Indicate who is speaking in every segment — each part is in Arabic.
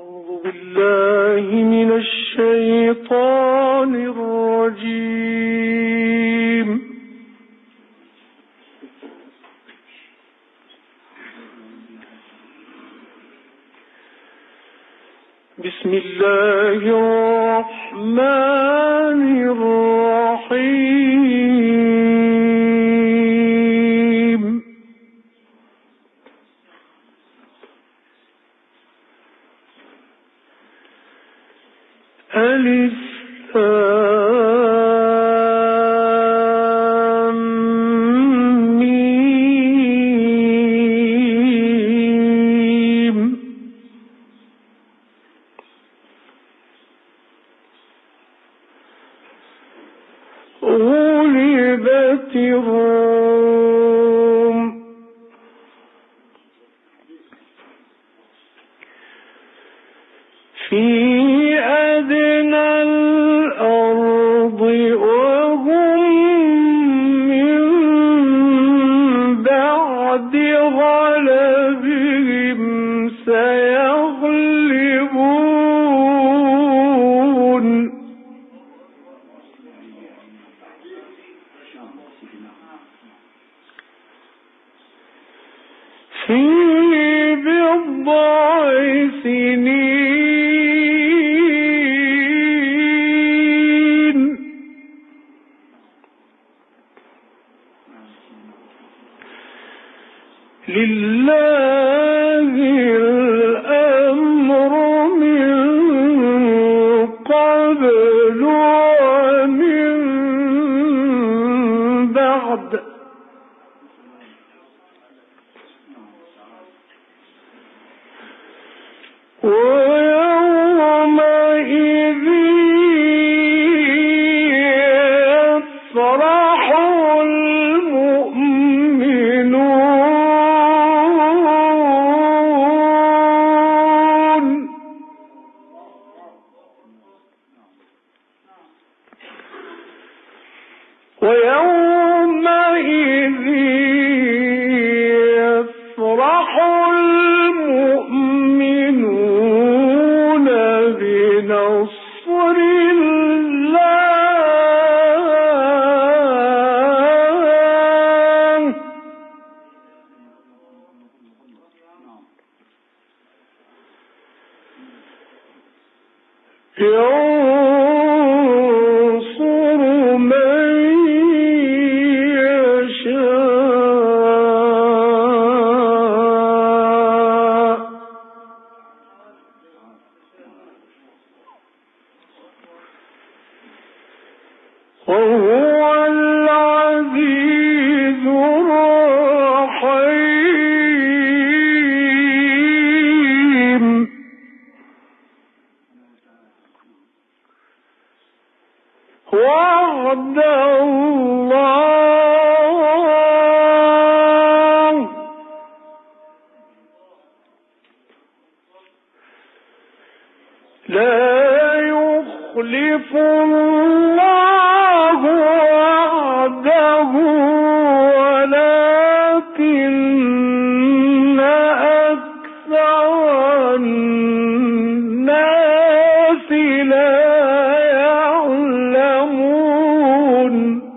Speaker 1: أعوذ بالله من الشيطان الرجيم. بسم الله الرحمن الرحيم. ألف لام ميم. غلبت الروم في أدنى الأرض وهم من بعد غلبهم سيغلبون. في بضع سنين لله الأمر من قبل ومن بعد ويومئذ يفرح المؤمنون. ويومئذ يفرح المؤمنون بنصر الله. ينصر من يشاء وهو العزيز الرحيم. وعد الله لا يخلف الله وعده ولكن أكثر الناس لا يعلمون.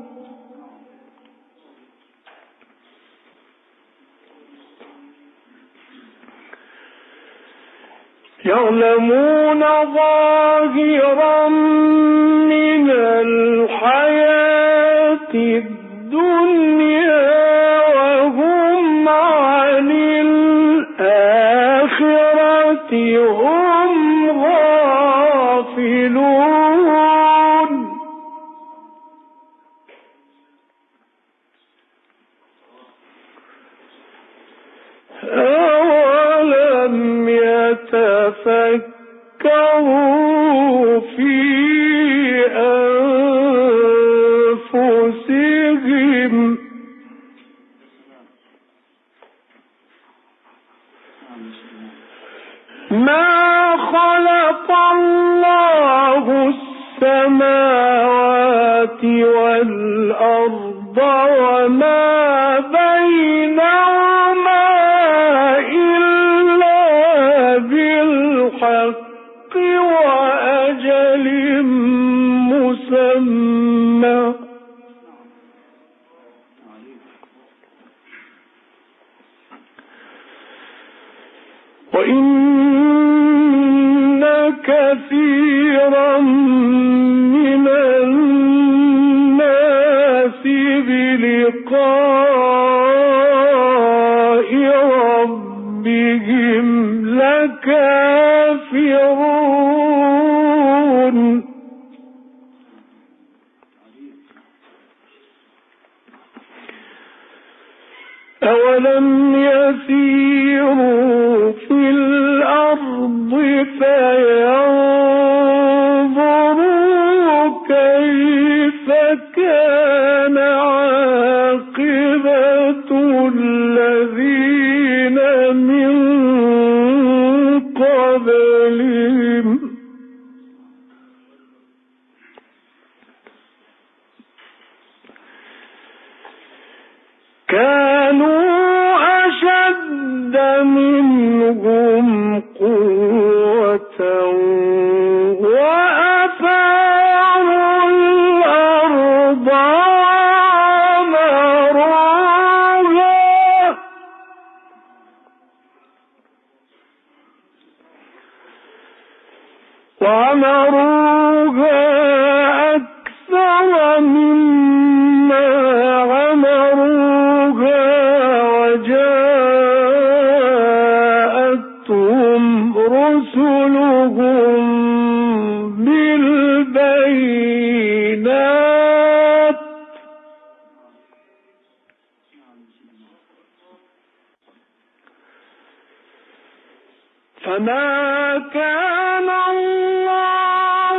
Speaker 1: يعلمون ظاهرا من الحياة الدنيا وهم عن الآخرة هم غافلون. أولم يتفكروا في أنفسهم ما خلق الله السماوات والأرض وما بينهما إلا بالحق بالحق وأجل مسمى وإن كثيرا من الناس بلقاء ربهم لكافرون أولم يسيروا في الأرض فينظروا كيف كان عاقبة الذين من قبلهم كانوا أشد منهم قوة وأثاروا الأرض وعمروها أكثر مما عمروها وجاءتهم رسلهم بالبينات فما كان الله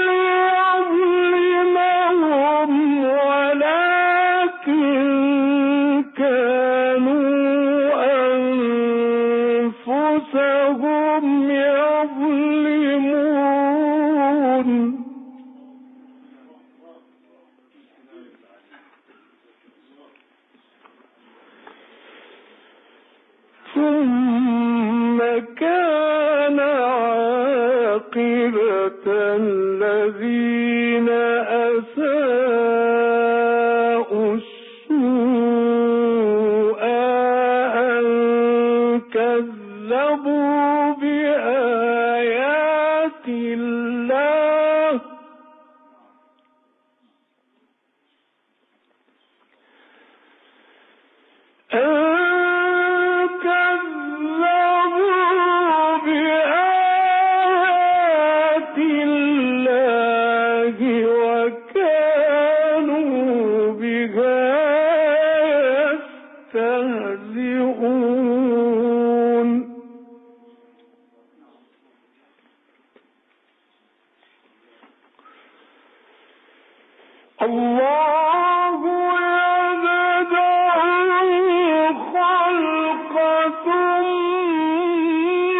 Speaker 1: ليظلمهم ولكن كانوا أنفسهم يظلمون ثم كان عاقبة الذين أساءوا السوء أن كذبوا بآيات الله وكانوا بها يستهزئون الله يبدأ الخلق ثم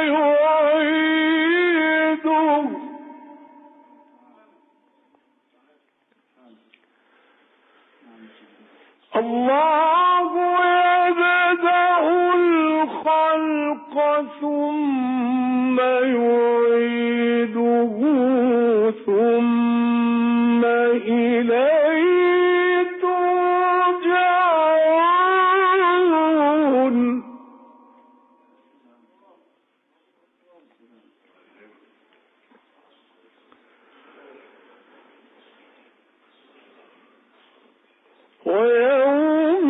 Speaker 1: يعيده الله يبدأ الخلق ثم يعيده ثم إليه ترجعون ويوم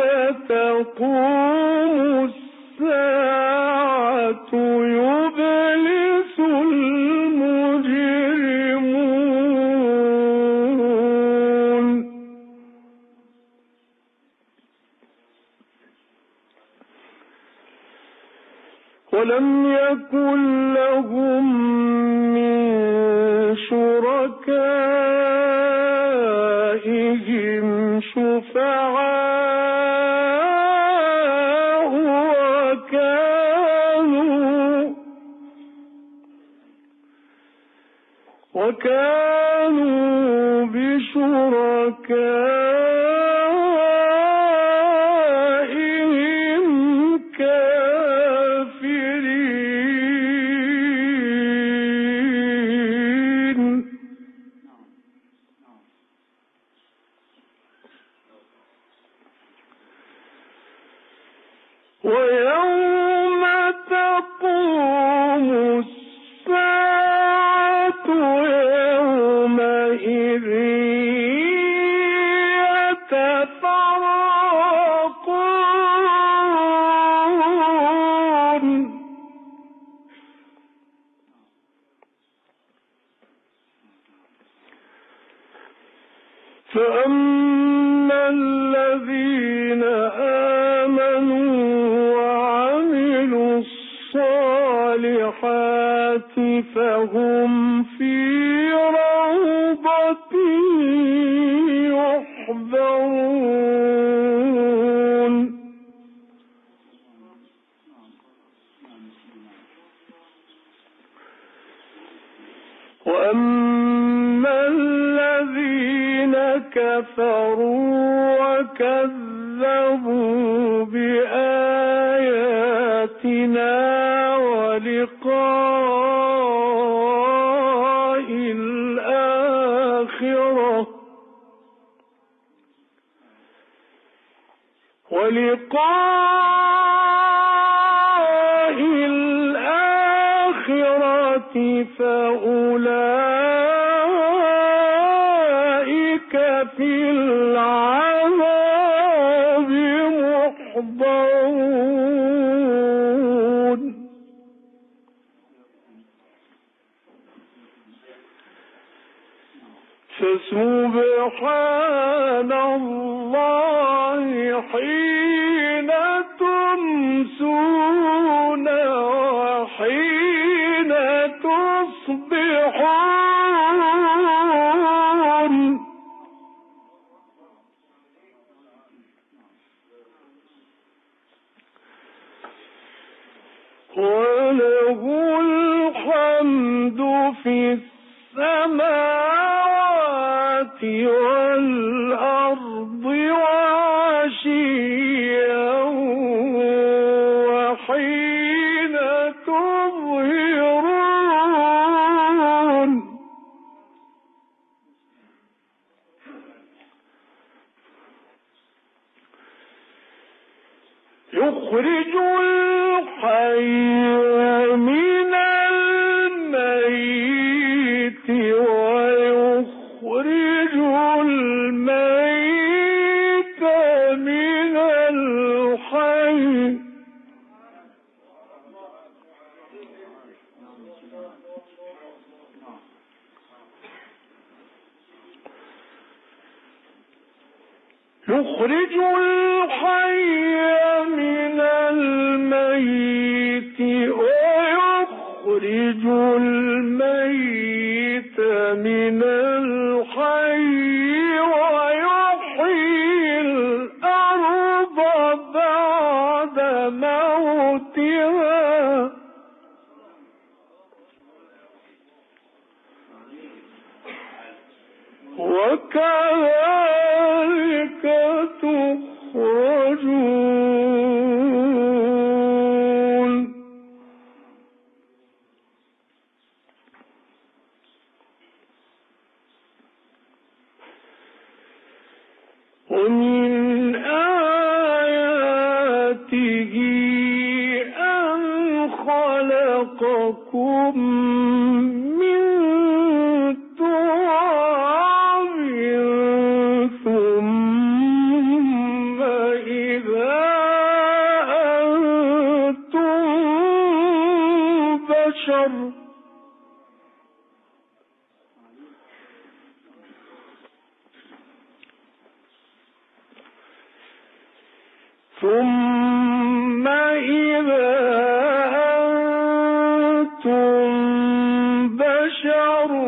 Speaker 1: تقوم الساعة يبلس المجرمون ولم يكن لهم من شركائهم شفعاء وكانوا بشركائهم كافرين فأما الذين آمنوا وعملوا الصالحات فهم في روضة يحبرون وأما الذين كفروا وكذبوا بآياتنا ولقاء الآخرة فأولئك في العذاب محضرون فسبحان الله حين تمسون وحين تصبحون وله الحمد في السماوات والأرض وعشيا وحين تظهرون يخرج الحي من الميت ويخرج الميت من الحي يخرج الحي من الميت ويخرج الميت من الحي ويحيي الأرض بعد موتها وكذلك تخرجون ومن آياته أن خلقكم من تراب ثم إذا أنتم بشر ثم إذا أنتم بشر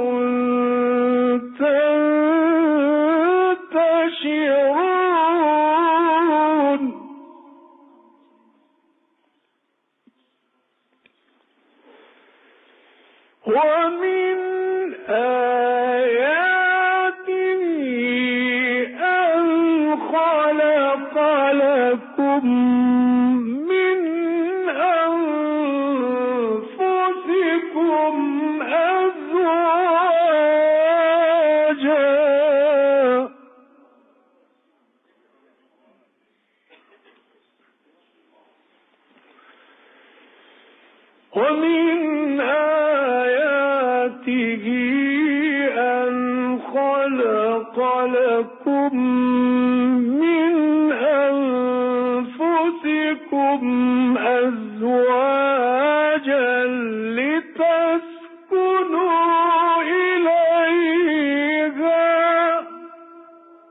Speaker 1: تنتشرون ومن آياته أن خلق لكم من أنفسكم أزواجا ومن آياته أن خلق لكم من أنفسكم أزواجا لتسكنوا إليها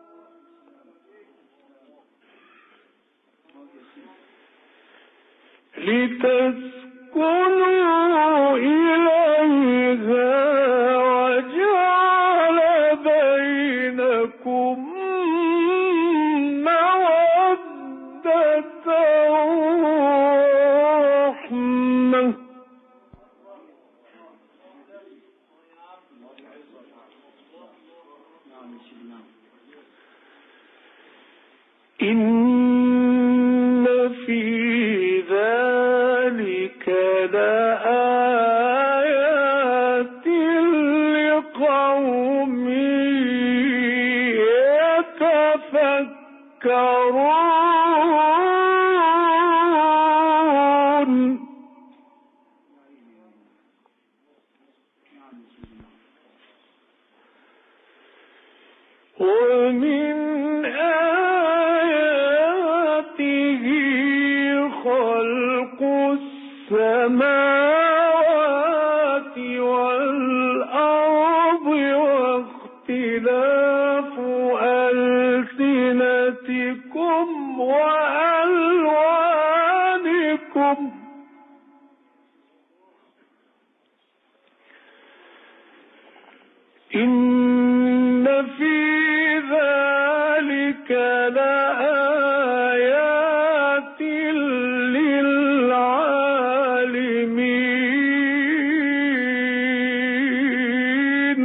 Speaker 1: إن في ذلك لآيات لقوم يتفكرون ومن آياته خلق السماوات والأرض واختلاف ألسنتكم وألوانكم إن في ذلك لآيات للعالمين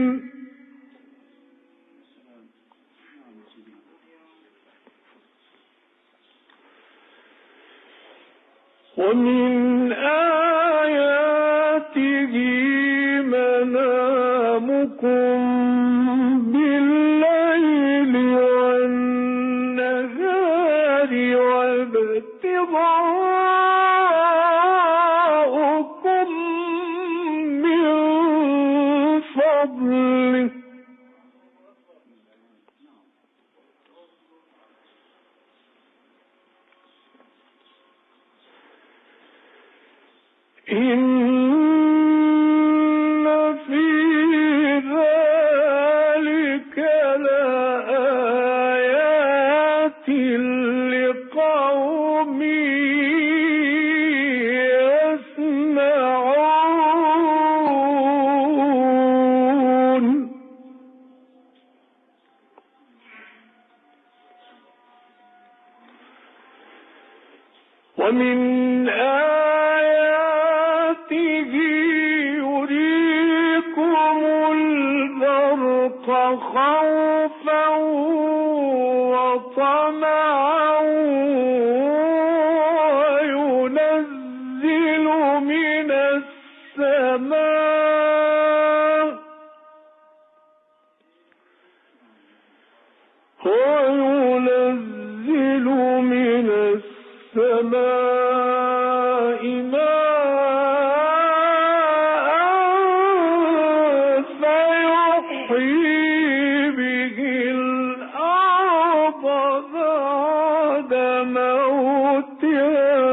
Speaker 1: ومن آياته منامكم بالليل والنهار وابتغاؤكم من فضله إن في ذلك لآيات لقوم يسمعون ومن آياته يريكم البرق خوفا وطمعا وينزل من السماء ماء فيحيي به الأرض بعد موتها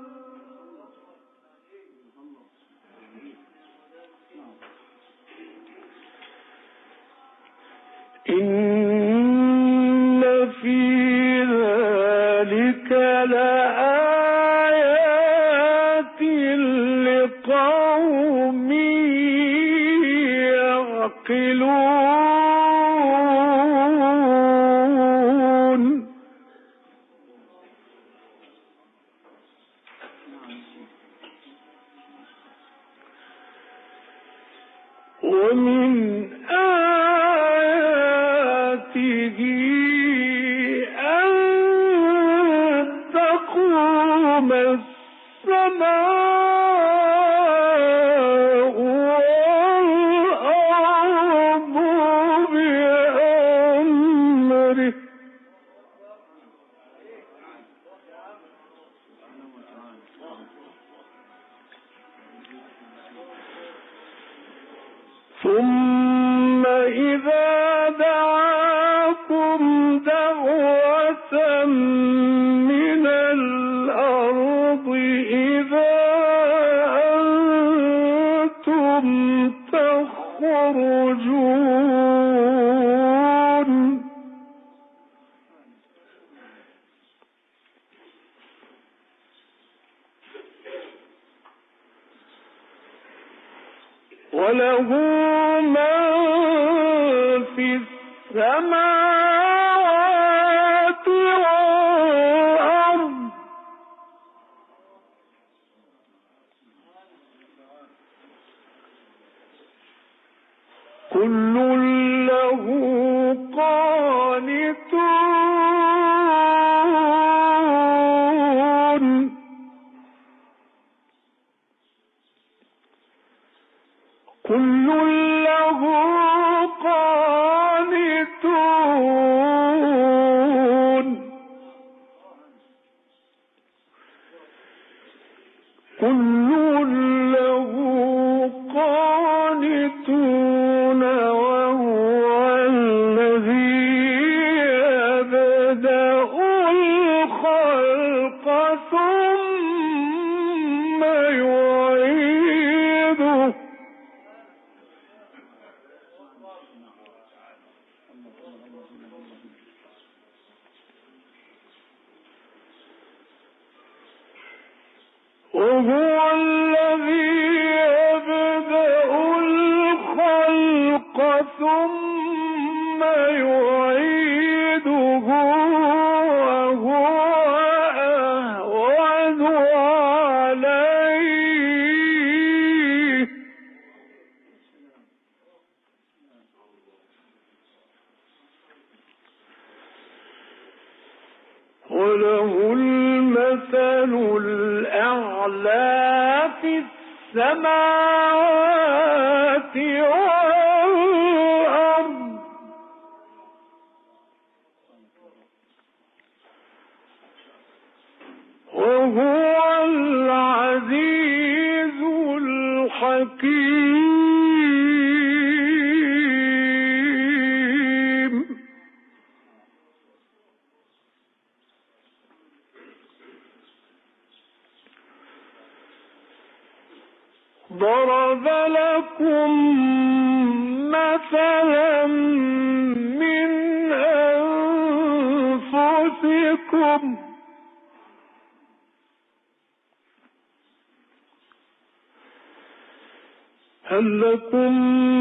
Speaker 1: إن في ذلك لآيات لقوم يعقلون ومن آياته أن تقوم السماء والأرض بأمره ثم إذا دعاكم دعوة من الأرض إذا أنتم تخرجون وله من في السماوات والأرض كل له كل له قانتون كل له قانتون وهو الذي يبدأ الخلق ثم يعيده وهو الذي يبدأ الخلق ثم يعيده وهو أهون عليه وله المثل الأعلى في السماوات والأرض وهو العزيز الحكيم ضرب لكم مثلا من أنفسكم هل لكم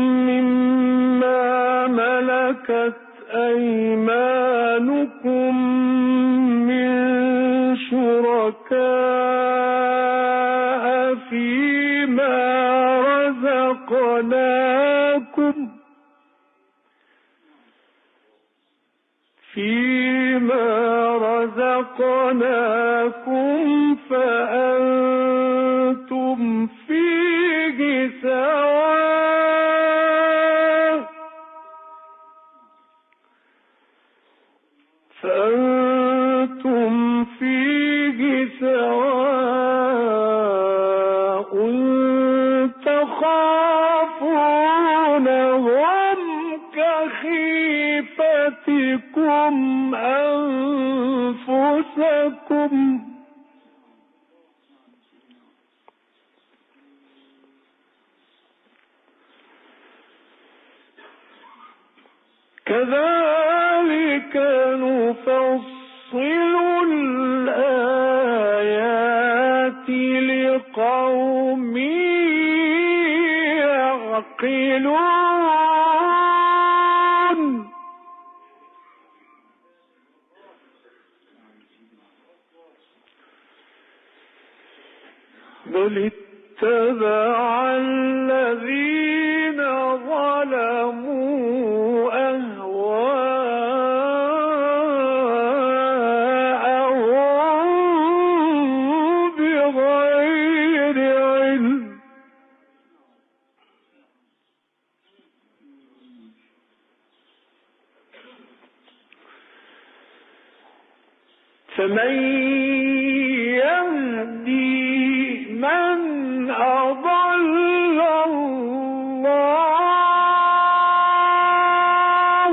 Speaker 1: مما ملكت أيمانكم من شركاء فيما رزقناكم فأنتم فيه سواء تخافونهم كخيفتكم أنفسكم كذلك نفصل الآيات لقوم يعقلون بل اتبع الذين ظلموا أهواءهم بغير علم فمن يهدي من أضل الله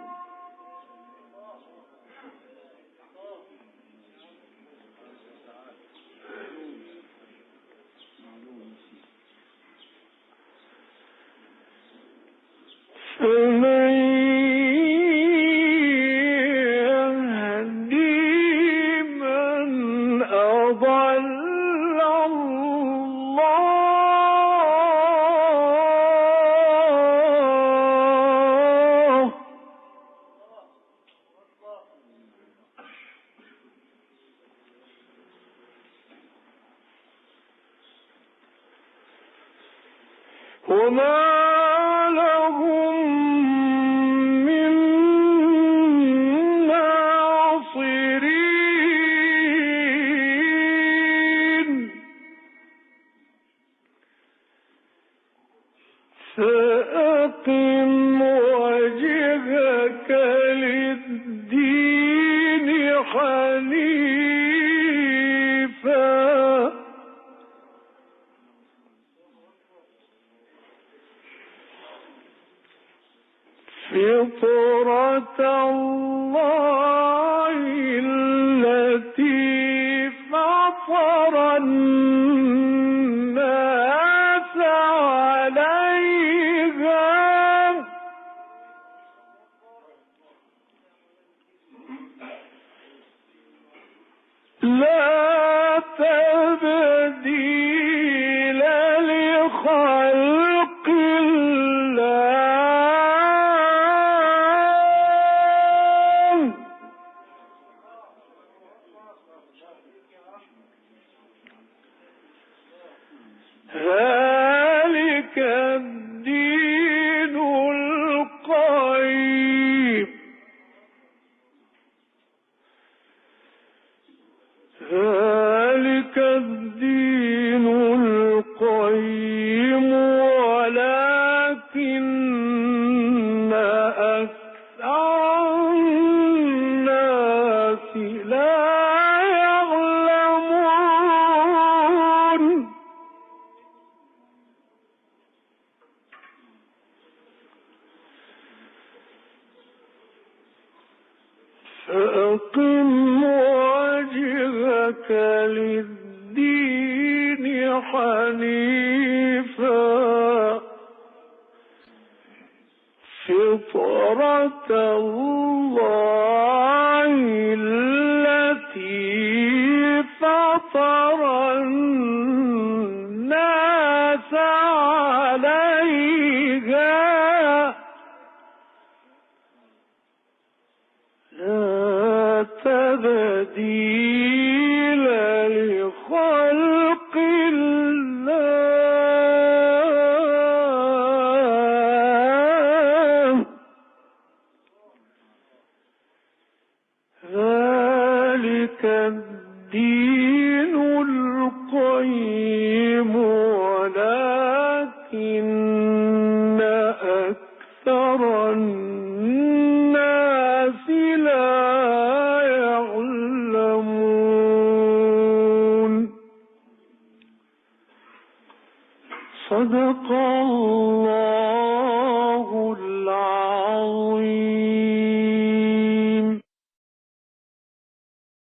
Speaker 1: فمن يهدي من أضل وما لهم من ناصرين فأقم وجهك للدين حنيفا فطرة الله التي فطر الناس عليها لا تبديل لخلق الله ذلك الدين القيم ذلك الدين القيم ولكن أكثر الناس لا يعلمون فأقم وجهك للدين حنيفا فطرة الله التي فطر الناس